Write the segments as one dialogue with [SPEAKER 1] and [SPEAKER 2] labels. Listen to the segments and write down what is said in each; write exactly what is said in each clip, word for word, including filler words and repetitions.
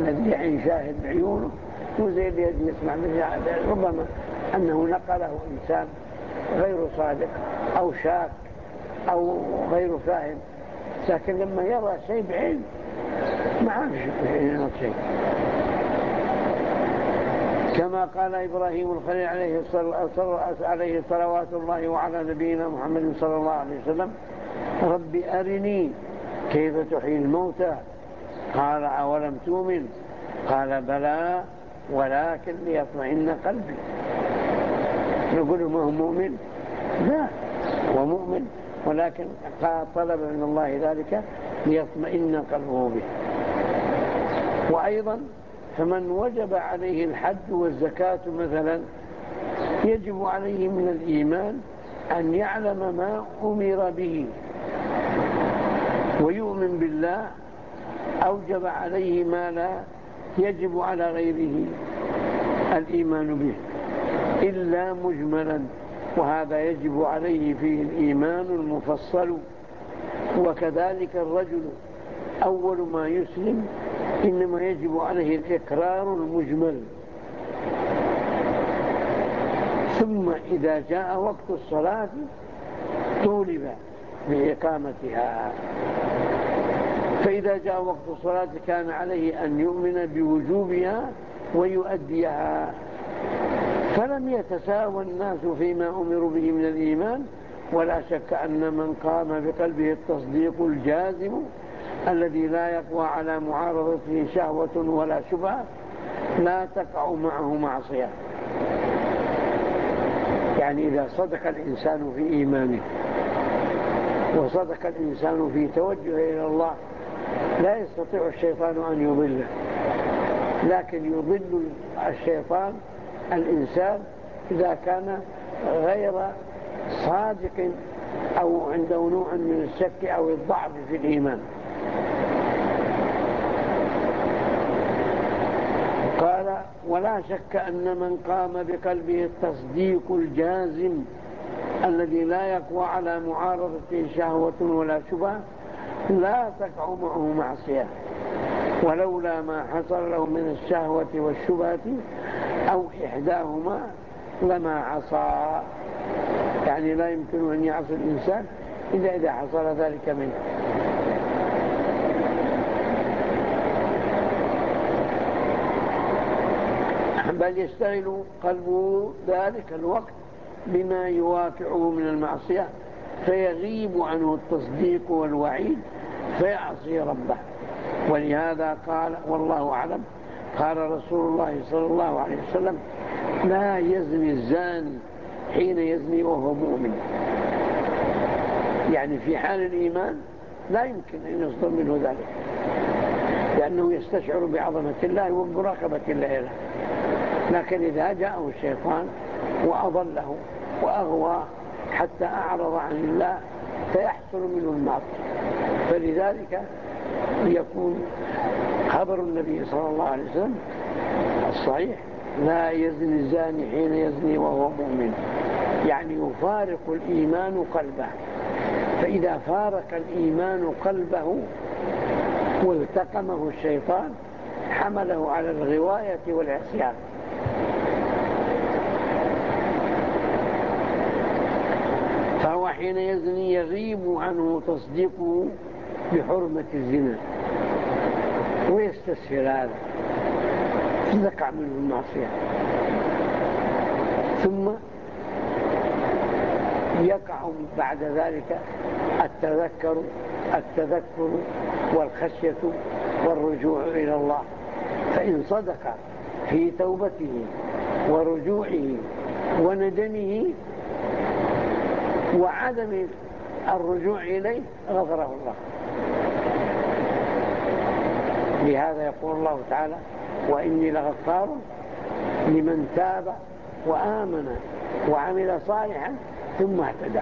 [SPEAKER 1] الذي يعين شاهد بعيونه وزي الذي يسمع به، ربما أنه نقله إنسان غير صادق أو شاك أو غير فاهم، لكن لما يرى شيء بعين ما عارف شيء. كما قال إبراهيم الخليل عليه صلوات الله وعلى نبينا محمد صلى الله عليه وسلم: رب أرني كيف تحيي الموتى، قال أولم تؤمن، قال بلى ولكن ليطمئن قلبي. نقول ما هو مؤمن؟ لا، هو مؤمن، ولكن طلب من الله ذلك ليطمئن قلبه به. وأيضا فمن وجب عليه الحج والزكاة مثلا، يجب عليه من الإيمان أن يعلم ما أمر به ويؤمن بالله. أوجب عليه ما لا يجب على غيره الإيمان به إلا مجملا، وهذا يجب عليه فيه الإيمان المفصل. وكذلك الرجل أول ما يسلم إنما يجب عليه الإقرار المجمل، ثم إذا جاء وقت الصلاة طولب بإقامتها. فإذا جاء وقت الصلاة كان عليه أن يؤمن بوجوبها ويؤديها. فلم يتساوى الناس فيما أمروا به من الإيمان، ولا شك أن من قام بقلبه التصديق الجازم الذي لا يقوى على معارضته شهوة ولا شبهة لا تقع معه معصية. يعني إذا صدق الإنسان في إيمانه وصدق الإنسان في توجهه إلى الله لا يستطيع الشيطان أن يضله، لكن يضل الشيطان الإنسان إذا كان غير صادق أو عنده نوع من الشك أو الضعف في الإيمان. قال: ولا شك أن من قام بقلبه التصديق الجازم الذي لا يقوى على معارضته شهوة ولا شبهة لا تقع معه معصية، ولولا ما حصل له من الشهوة والشبهة أو إحداهما لما عصى. يعني لا يمكن أن يعصي الإنسان إلا إذا حصل ذلك منه. بل يشتغل قلبه ذلك الوقت بما يواقعه من المعصية فيغيب عنه التصديق والوعيد فيعصي ربه. ولهذا قال والله أعلم قال رسول الله صلى الله عليه وسلم: لا يزني الزاني حين يزني وهو مؤمن. يعني في حال الإيمان لا يمكن أن يصدر منه ذلك، لأنه يستشعر بعظمة الله ومراقبة الله له. لكن إذا جاءه الشيطان وأضله وأغوى حتى أعرض عن الله فيحصل منه المعصية. فلذلك يكون خبر النبي صلى الله عليه وسلم الصحيح: لا يزني الزاني حين يزني وهو مؤمن. يعني يفارق الإيمان قلبه، فإذا فارق الإيمان قلبه والتقمه الشيطان حمله على الغواية والعصيان. فهو حين يزني يغيب عنه تصديقه بحرمة الزنا ويستسهل هذا تقع منه المعصية، ثم يقع بعد ذلك التذكر التذكر والخشية والرجوع إلى الله. فإن صدق في توبته ورجوعه وندمه وعدم الرجوع إليه غفره الله. لهذا يقول الله تعالى: وإني لغفار لمن تاب وآمن وعمل صالحا ثم اهتدى.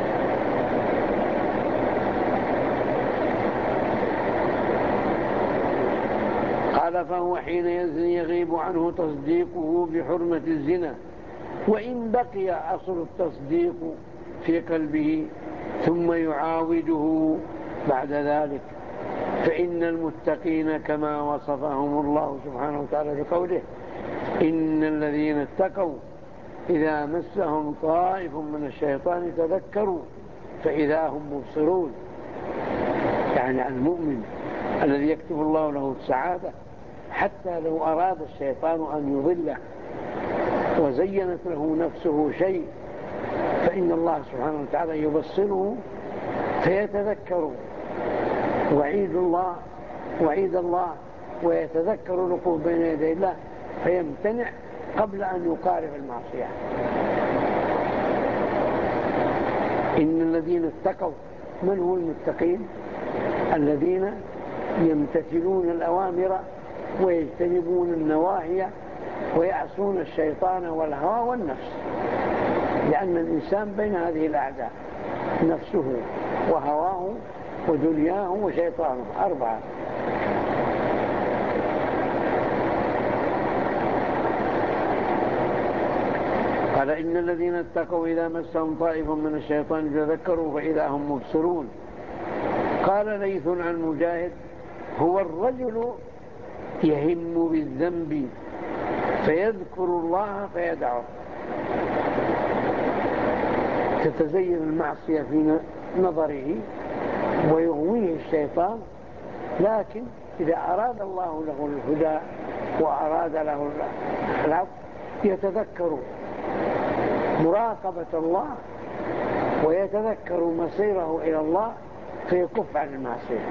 [SPEAKER 1] قال: فهو حين يزني يغيب عنه تصديقه بحرمة الزنا، وإن بقي أصل التصديق في قلبه ثم يعاوده بعد ذلك فإن المتقين كما وصفهم الله سبحانه وتعالى بقوله إن الذين اتقوا إذا مسهم طائف من الشيطان تذكروا فإذا هم مبصرون. يعني المؤمن الذي يكتب الله له السعادة حتى لو أراد الشيطان أن يضله وزينت له نفسه شيء فإن الله سبحانه وتعالى يبصره فيتذكر وعيد الله وعيد الله ويتذكر الوقوف بين يدي الله فيمتنع قبل أن يقارب المعصية. إن الذين اتقوا، من هم المتقين؟ الذين يمتثلون الأوامر ويجتنبون النواهي ويعصون الشيطان والهوى والنفس، لأن الإنسان بين هذه الأعداء نفسه وهواه ودنياه وشيطانه أربعة. قال إن الذين اتقوا إذا مسهم طائف من الشيطان تذكروا فإذا هم مبصرون. قال ليث عن مجاهد هو الرجل يهم بالذنب فيذكر الله فيدعه. تتزين المعصية في نظره ويغويه الشيطان، لكن إذا أراد الله له الهدى وأراد له العفو يتذكر مراقبة الله ويتذكر مصيره إلى الله فيكف عن المعصية،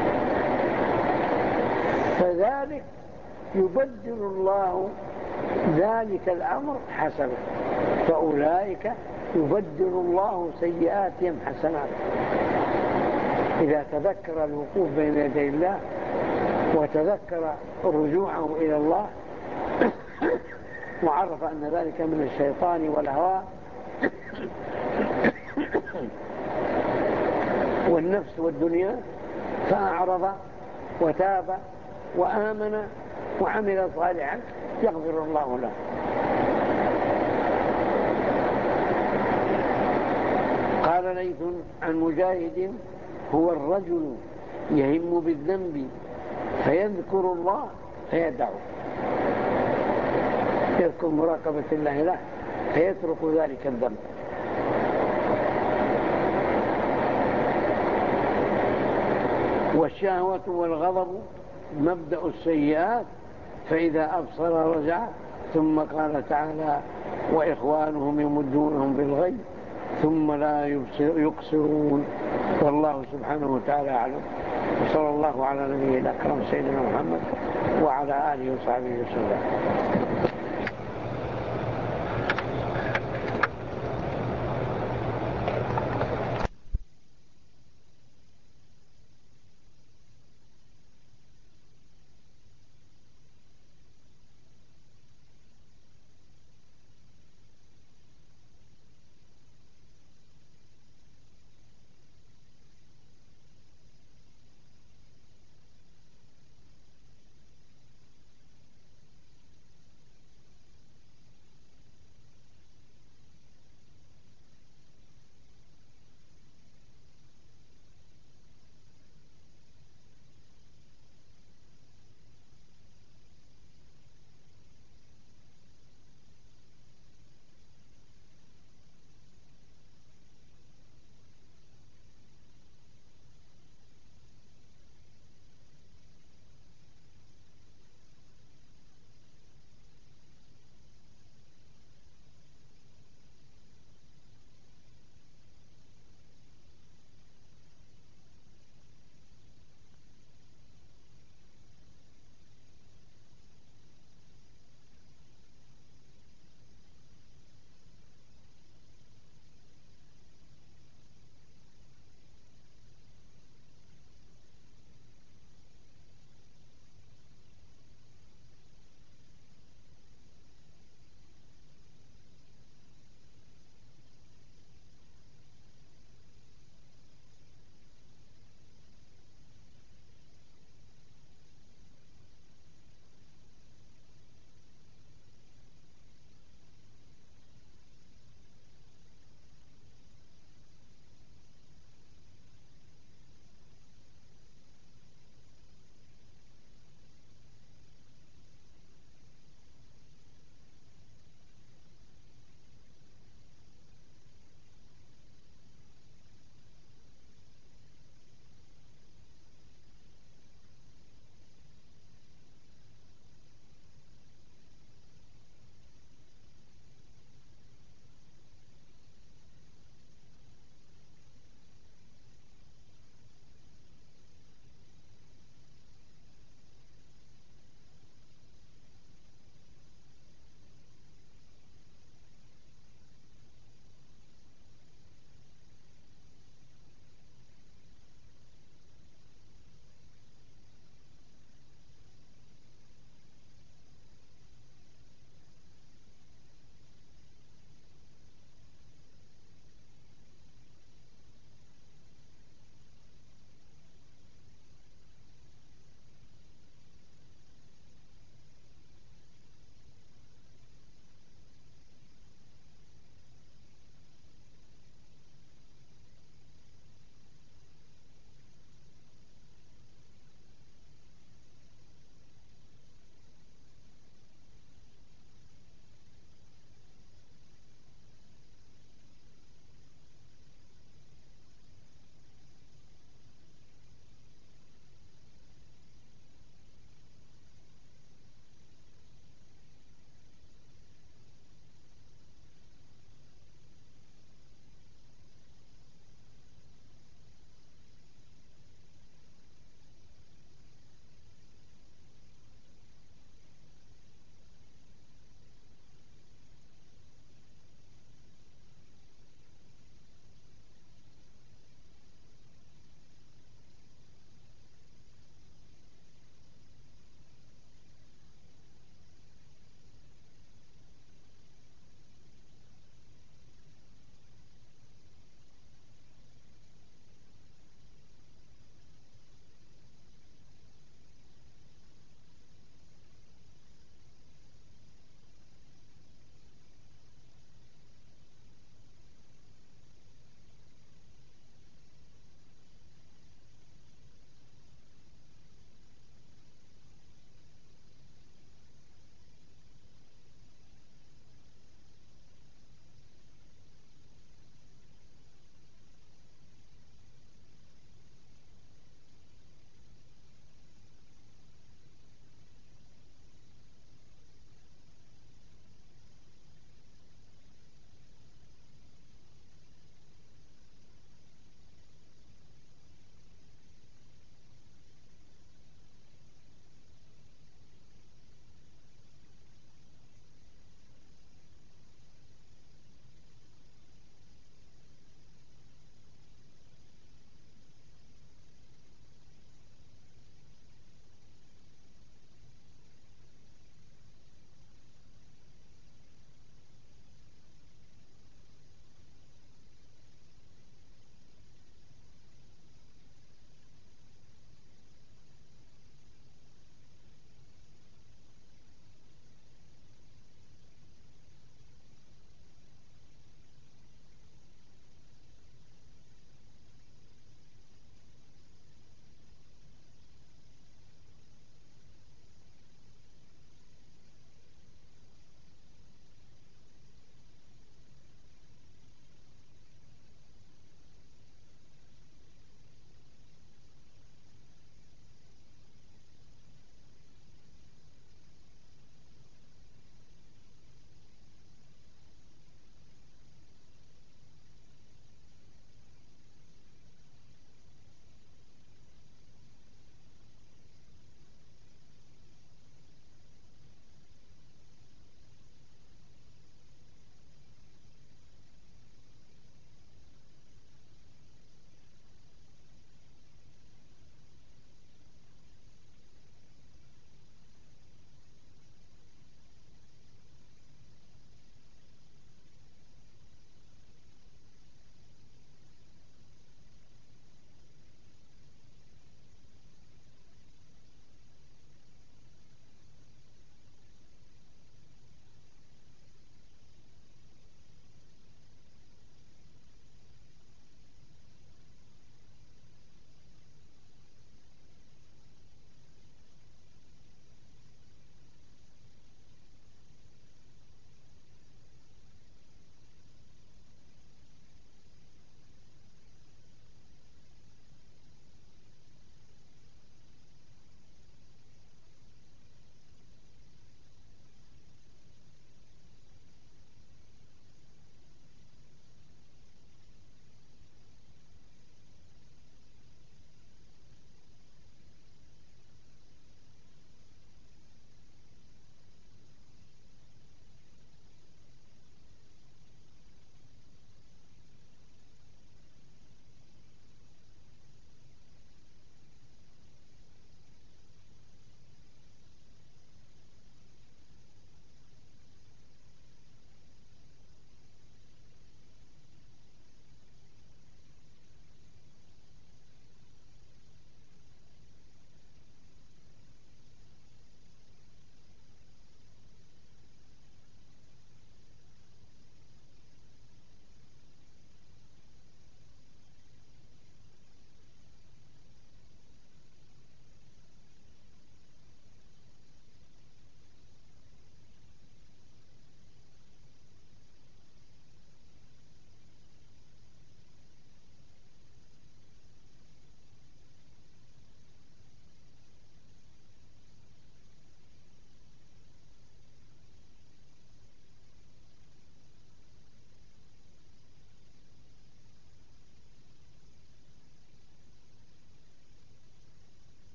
[SPEAKER 1] فذلك يبدل الله ذلك الأمر حسنة، فأولئك يبدل الله سيئاتهم حسنات. إذا تذكر الوقوف بين يدي الله وتذكر رجوعه إلى الله وعرف أن ذلك من الشيطان والهوى والنفس والدنيا فأعرض وتاب وآمن وعمل صالحا يغفر الله له. قال ليث عن مجاهد هو الرجل يهم بالذنب فيذكر الله فيدعه، يذكر مراقبة الله له فيترك ذلك الذنب. والشهوة والغضب مبدأ السيئات فإذا أبصر رجع. ثم قال تعالى وإخوانهم يمدونهم بالغي ثم لا يقصرون. والله سبحانه وتعالى أعلم، وصلى الله على نبينا الأكرم سيدنا محمد وعلى آله وصحبه وسلم.